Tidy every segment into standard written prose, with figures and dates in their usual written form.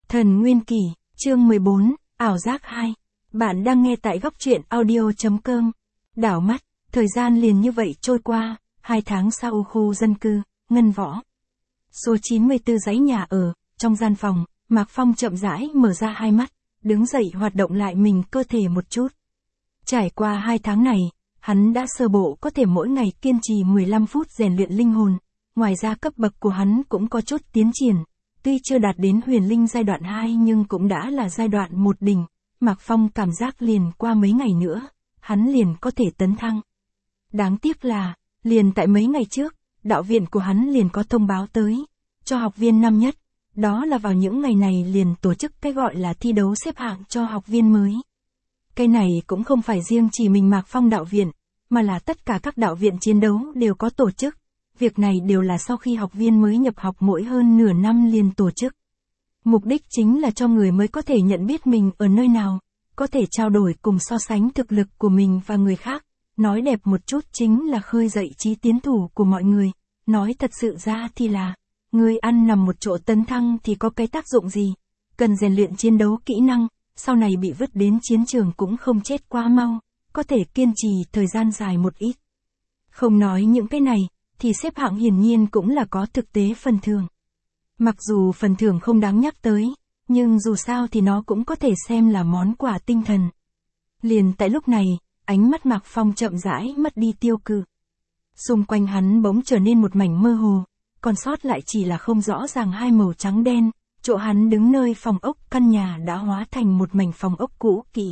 Thần Nguyên Kỷ, chương 14, ảo giác 2. Bạn đang nghe tại góc truyện audio.com. Đảo mắt, thời gian liền như vậy trôi qua, 2 tháng sau khu dân cư, Ngân Võ. Số 94 dãy nhà ở, trong gian phòng, Mạc Phong chậm rãi mở ra hai mắt, đứng dậy hoạt động lại mình cơ thể một chút. Trải qua 2 tháng này, hắn đã sơ bộ có thể mỗi ngày kiên trì 15 phút rèn luyện linh hồn, ngoài ra cấp bậc của hắn cũng có chút tiến triển. Tuy chưa đạt đến huyền linh giai đoạn 2 nhưng cũng đã là giai đoạn 1 đỉnh, Mạc Phong cảm giác liền qua mấy ngày nữa, hắn liền có thể tấn thăng. Đáng tiếc là, liền tại mấy ngày trước, đạo viện của hắn liền có thông báo tới, cho học viên năm nhất, đó là vào những ngày này liền tổ chức cái gọi là thi đấu xếp hạng cho học viên mới. Cái này cũng không phải riêng chỉ mình Mạc Phong đạo viện, mà là tất cả các đạo viện chiến đấu đều có tổ chức. Việc này đều là sau khi học viên mới nhập học mỗi hơn nửa năm liền tổ chức. Mục đích chính là cho người mới có thể nhận biết mình ở nơi nào, có thể trao đổi cùng so sánh thực lực của mình và người khác. Nói đẹp một chút chính là khơi dậy trí tiến thủ của mọi người. Nói thật sự ra thì là, người ăn nằm một chỗ tấn thăng thì có cái tác dụng gì. Cần rèn luyện chiến đấu kỹ năng, sau này bị vứt đến chiến trường cũng không chết quá mau, có thể kiên trì thời gian dài một ít. Không nói những cái này, thì xếp hạng hiển nhiên cũng là có thực tế phần thưởng. Mặc dù phần thưởng không đáng nhắc tới, nhưng dù sao thì nó cũng có thể xem là món quà tinh thần. Liền tại lúc này, ánh mắt Mạc Phong chậm rãi mất đi tiêu cự. Xung quanh hắn bỗng trở nên một mảnh mơ hồ, còn sót lại chỉ là không rõ ràng hai màu trắng đen, chỗ hắn đứng nơi phòng ốc căn nhà đã hóa thành một mảnh phòng ốc cũ kỹ.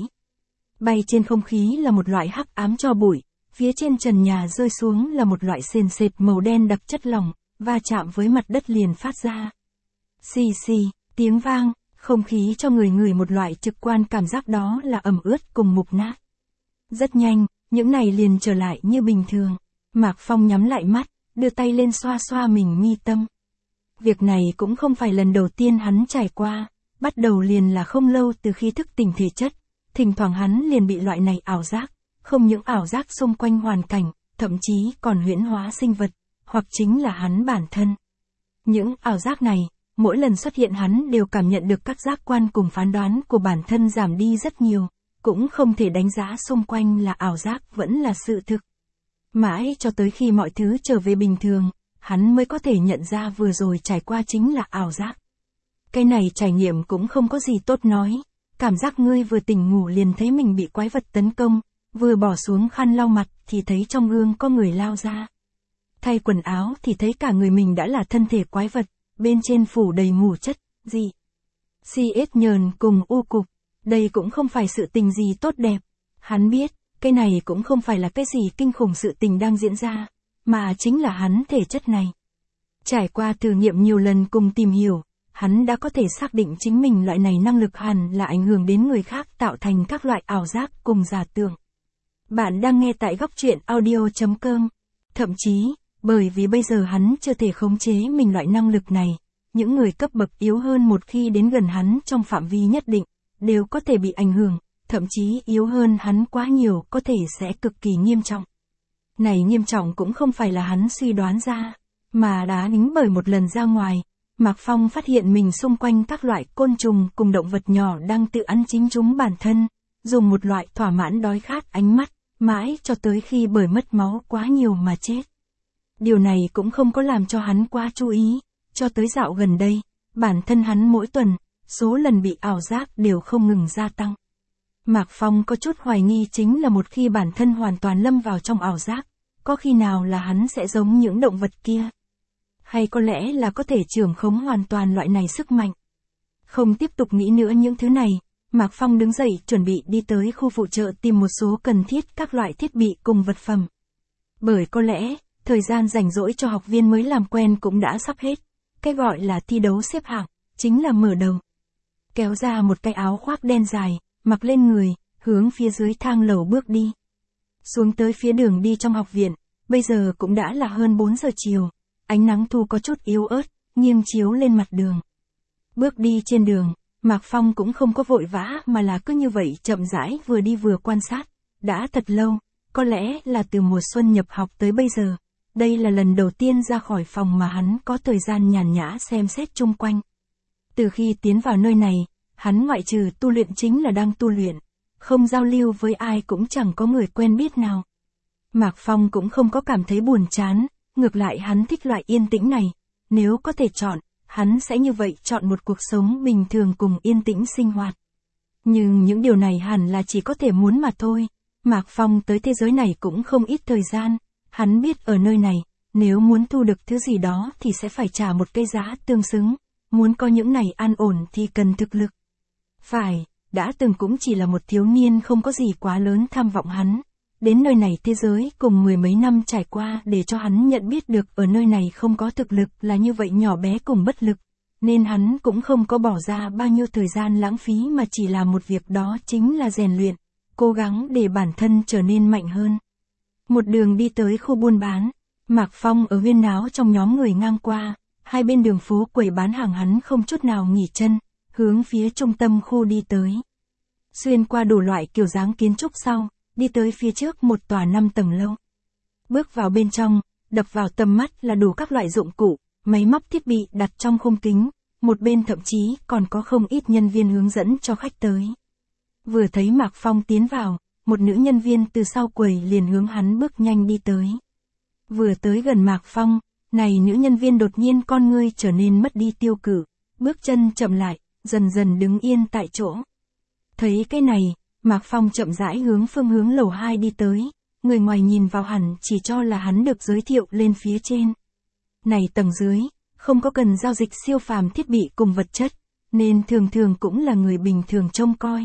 Bay trên không khí là một loại hắc ám tro bụi. Phía trên trần nhà rơi xuống là một loại sền sệt màu đen đặc chất lỏng, va chạm với mặt đất liền phát ra. Xì xì, tiếng vang, không khí cho người ngửi một loại trực quan cảm giác đó là ẩm ướt cùng mục nát. Rất nhanh, những này liền trở lại như bình thường. Mạc Phong nhắm lại mắt, đưa tay lên xoa xoa mình mi tâm. Việc này cũng không phải lần đầu tiên hắn trải qua, bắt đầu liền là không lâu từ khi thức tỉnh thể chất, thỉnh thoảng hắn liền bị loại này ảo giác. Không những ảo giác xung quanh hoàn cảnh, thậm chí còn huyễn hóa sinh vật, hoặc chính là hắn bản thân. Những ảo giác này, mỗi lần xuất hiện hắn đều cảm nhận được các giác quan cùng phán đoán của bản thân giảm đi rất nhiều, cũng không thể đánh giá xung quanh là ảo giác vẫn là sự thực. Mãi cho tới khi mọi thứ trở về bình thường, hắn mới có thể nhận ra vừa rồi trải qua chính là ảo giác. Cái này trải nghiệm cũng không có gì tốt nói, cảm giác ngươi vừa tỉnh ngủ liền thấy mình bị quái vật tấn công. Vừa bỏ xuống khăn lau mặt thì thấy trong gương có người lao ra. Thay quần áo thì thấy cả người mình đã là thân thể quái vật, bên trên phủ đầy mủ chất, gì? CS nhờn cùng u cục. Đây cũng không phải sự tình gì tốt đẹp. Hắn biết, cái này cũng không phải là cái gì kinh khủng sự tình đang diễn ra, mà chính là hắn thể chất này. Trải qua thử nghiệm nhiều lần cùng tìm hiểu, hắn đã có thể xác định chính mình loại này năng lực hẳn là ảnh hưởng đến người khác tạo thành các loại ảo giác cùng giả tưởng. Bạn đang nghe tại góc truyện audio.com. Thậm chí, bởi vì bây giờ hắn chưa thể khống chế mình loại năng lực này, những người cấp bậc yếu hơn một khi đến gần hắn trong phạm vi nhất định, đều có thể bị ảnh hưởng, thậm chí yếu hơn hắn quá nhiều có thể sẽ cực kỳ nghiêm trọng. Này nghiêm trọng cũng không phải là hắn suy đoán ra, mà đã đính bởi một lần ra ngoài, Mạc Phong phát hiện mình xung quanh các loại côn trùng cùng động vật nhỏ đang tự ăn chính chúng bản thân, dùng một loại thỏa mãn đói khát ánh mắt. Mãi cho tới khi bởi mất máu quá nhiều mà chết. Điều này cũng không có làm cho hắn quá chú ý, cho tới dạo gần đây, bản thân hắn mỗi tuần, số lần bị ảo giác đều không ngừng gia tăng. Mạc Phong có chút hoài nghi chính là một khi bản thân hoàn toàn lâm vào trong ảo giác, có khi nào là hắn sẽ giống những động vật kia. Hay có lẽ là có thể trưởng khống hoàn toàn loại này sức mạnh. Không tiếp tục nghĩ nữa những thứ này. Mạc Phong đứng dậy chuẩn bị đi tới khu phụ trợ tìm một số cần thiết các loại thiết bị cùng vật phẩm. Bởi có lẽ, thời gian rảnh rỗi cho học viên mới làm quen cũng đã sắp hết. Cái gọi là thi đấu xếp hạng, chính là mở đầu. Kéo ra một cái áo khoác đen dài, mặc lên người, hướng phía dưới thang lầu bước đi. Xuống tới phía đường đi trong học viện, bây giờ cũng đã là hơn 4 giờ chiều. Ánh nắng thu có chút yếu ớt, nghiêng chiếu lên mặt đường. Bước đi trên đường. Mạc Phong cũng không có vội vã mà là cứ như vậy chậm rãi vừa đi vừa quan sát. Đã thật lâu, có lẽ là từ mùa xuân nhập học tới bây giờ. Đây là lần đầu tiên ra khỏi phòng mà hắn có thời gian nhàn nhã xem xét chung quanh. Từ khi tiến vào nơi này, hắn ngoại trừ tu luyện chính là đang tu luyện, không giao lưu với ai cũng chẳng có người quen biết nào. Mạc Phong cũng không có cảm thấy buồn chán, ngược lại hắn thích loại yên tĩnh này, nếu có thể chọn, hắn sẽ như vậy chọn một cuộc sống bình thường cùng yên tĩnh sinh hoạt. Nhưng những điều này hẳn là chỉ có thể muốn mà thôi. Mạc Phong tới thế giới này cũng không ít thời gian, hắn biết ở nơi này, nếu muốn thu được thứ gì đó thì sẽ phải trả một cái giá tương xứng, muốn có những này an ổn thì cần thực lực. Phải, đã từng cũng chỉ là một thiếu niên không có gì quá lớn tham vọng hắn. Đến nơi này thế giới cùng mười mấy năm trải qua để cho hắn nhận biết được ở nơi này không có thực lực là như vậy nhỏ bé cùng bất lực, nên hắn cũng không có bỏ ra bao nhiêu thời gian lãng phí mà chỉ làm một việc đó chính là rèn luyện, cố gắng để bản thân trở nên mạnh hơn. Một đường đi tới khu buôn bán, Mạc Phong ở huyên náo trong nhóm người ngang qua, hai bên đường phố quầy bán hàng hắn không chút nào nghỉ chân, hướng phía trung tâm khu đi tới. Xuyên qua đủ loại kiểu dáng kiến trúc sau, đi tới phía trước một tòa 5 tầng lâu. Bước vào bên trong, đập vào tầm mắt là đủ các loại dụng cụ, máy móc thiết bị đặt trong khung kính, một bên thậm chí còn có không ít nhân viên hướng dẫn cho khách tới. Vừa thấy Mạc Phong tiến vào, một nữ nhân viên từ sau quầy liền hướng hắn bước nhanh đi tới. Vừa tới gần Mạc Phong, này nữ nhân viên đột nhiên con ngươi trở nên mất đi tiêu cự, bước chân chậm lại, dần dần đứng yên tại chỗ. Thấy cái này, Mạc Phong chậm rãi hướng phương hướng lầu 2 đi tới, người ngoài nhìn vào hẳn chỉ cho là hắn được giới thiệu lên phía trên. Này tầng dưới, không có cần giao dịch siêu phàm thiết bị cùng vật chất, nên thường thường cũng là người bình thường trông coi.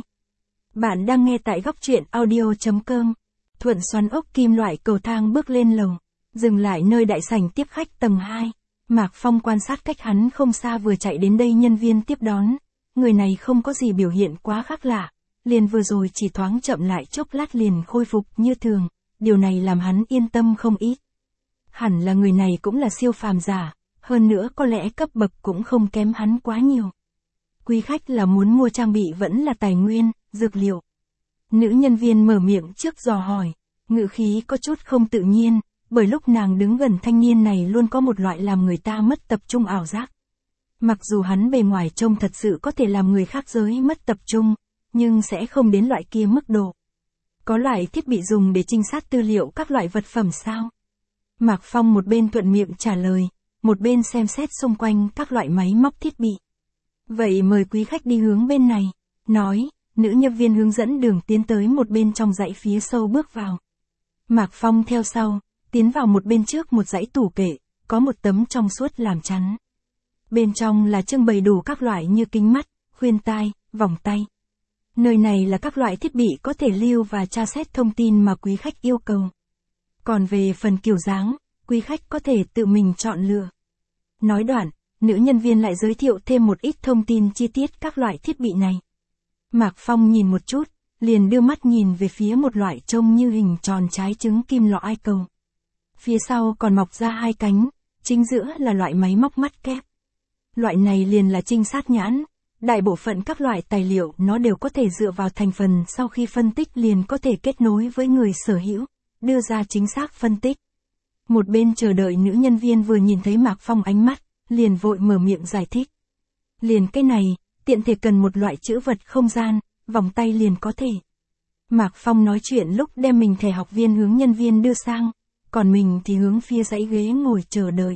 Bạn đang nghe tại góc truyện audio.com. Thuận xoắn ốc kim loại cầu thang bước lên lầu, dừng lại nơi đại sảnh tiếp khách tầng 2. Mạc Phong quan sát cách hắn không xa vừa chạy đến đây nhân viên tiếp đón. Người này không có gì biểu hiện quá khác lạ, liền vừa rồi chỉ thoáng chậm lại chốc lát liền khôi phục như thường, điều này làm hắn yên tâm không ít. Hẳn là người này cũng là siêu phàm giả, hơn nữa có lẽ cấp bậc cũng không kém hắn quá nhiều. Quý khách là muốn mua trang bị vẫn là tài nguyên, dược liệu. Nữ nhân viên mở miệng trước dò hỏi, ngữ khí có chút không tự nhiên, bởi lúc nàng đứng gần thanh niên này luôn có một loại làm người ta mất tập trung ảo giác. Mặc dù hắn bề ngoài trông thật sự có thể làm người khác giới mất tập trung, nhưng sẽ không đến loại kia mức độ. Có loại thiết bị dùng để trinh sát tư liệu các loại vật phẩm sao? Mạc Phong một bên thuận miệng trả lời, một bên xem xét xung quanh các loại máy móc thiết bị. Vậy mời quý khách đi hướng bên này, nói, nữ nhân viên hướng dẫn đường tiến tới một bên trong dãy phía sâu bước vào. Mạc Phong theo sau, tiến vào một bên trước một dãy tủ kệ, có một tấm trong suốt làm chắn. Bên trong là trưng bày đủ các loại như kính mắt, khuyên tai, vòng tay. Nơi này là các loại thiết bị có thể lưu và tra xét thông tin mà quý khách yêu cầu. Còn về phần kiểu dáng, quý khách có thể tự mình chọn lựa. Nói đoạn, nữ nhân viên lại giới thiệu thêm một ít thông tin chi tiết các loại thiết bị này. Mạc Phong nhìn một chút, liền đưa mắt nhìn về phía một loại trông như hình tròn trái trứng kim lọ ai cầu. Phía sau còn mọc ra hai cánh, chính giữa là loại máy móc mắt kép. Loại này liền là trinh sát nhãn. Đại bộ phận các loại tài liệu nó đều có thể dựa vào thành phần sau khi phân tích liền có thể kết nối với người sở hữu, đưa ra chính xác phân tích. Một bên chờ đợi nữ nhân viên vừa nhìn thấy Mạc Phong ánh mắt, liền vội mở miệng giải thích. Liền cái này, tiện thể cần một loại trữ vật không gian, vòng tay liền có thể. Mạc Phong nói chuyện lúc đem mình thẻ học viên hướng nhân viên đưa sang, còn mình thì hướng phía dãy ghế ngồi chờ đợi.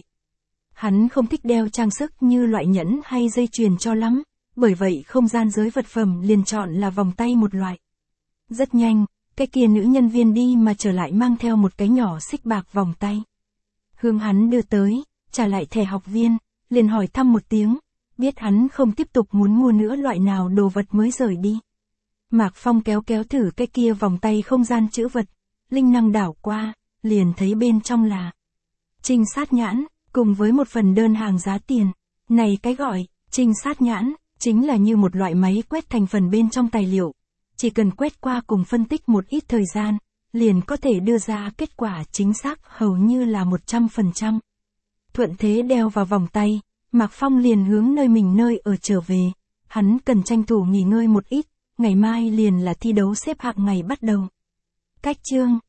Hắn không thích đeo trang sức như loại nhẫn hay dây chuyền cho lắm. Bởi vậy không gian giới vật phẩm liền chọn là vòng tay một loại. Rất nhanh, cái kia nữ nhân viên đi mà trở lại mang theo một cái nhỏ xích bạc vòng tay. Hướng hắn đưa tới, trả lại thẻ học viên, liền hỏi thăm một tiếng, biết hắn không tiếp tục muốn mua nữa loại nào đồ vật mới rời đi. Mạc Phong kéo thử cái kia vòng tay không gian trữ vật, linh năng đảo qua, liền thấy bên trong là trinh sát nhãn, cùng với một phần đơn hàng giá tiền. Này cái gọi, trinh sát nhãn, chính là như một loại máy quét thành phần bên trong tài liệu. Chỉ cần quét qua cùng phân tích một ít thời gian, liền có thể đưa ra kết quả chính xác hầu như là 100%. Thuận thế đeo vào vòng tay, Mạc Phong liền hướng nơi ở trở về. Hắn cần tranh thủ nghỉ ngơi một ít, ngày mai liền là thi đấu xếp hạng ngày bắt đầu. Cách chương